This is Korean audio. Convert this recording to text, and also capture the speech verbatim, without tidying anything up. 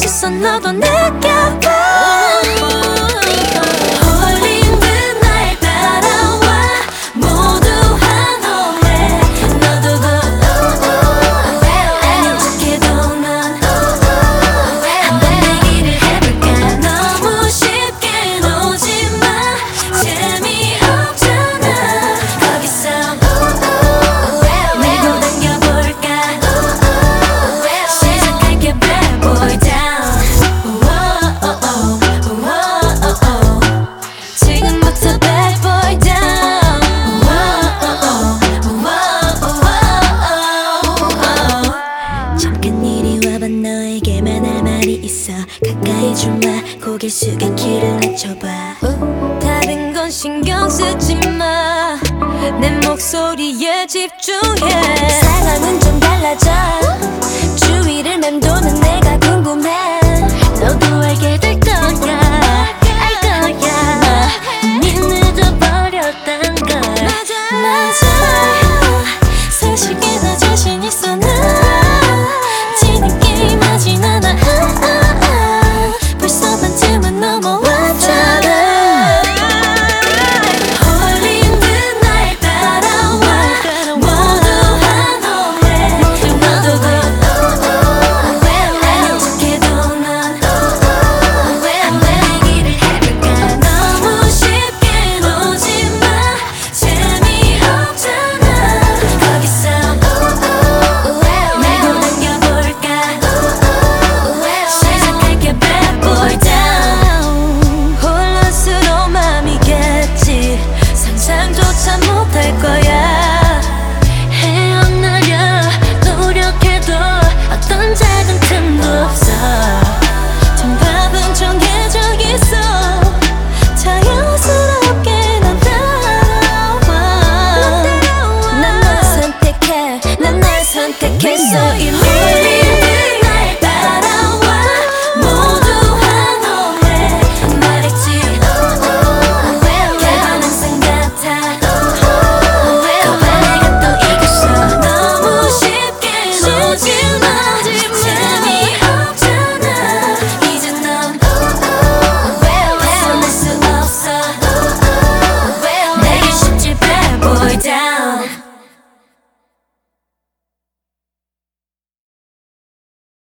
시선 너도 느껴봐. 홀린 듯 날 따라와 모두 환호해. 너도 그 아닌 척해도 넌 한번 내기를 해볼까. 너무 쉽게 놓지마. 재미없잖아. 거기서 밀고 당겨볼까. 시작할게 bad boy down. 지금부터 bad boy down. 잠깐 이리 와봐. 너에게만 할 말이 있어. 가까이 좀와. 고개 숙여 귀를 낮춰봐. 다른 건 신경 쓰지 마. 내 목소리에 집중해. 상황은 좀 달라져.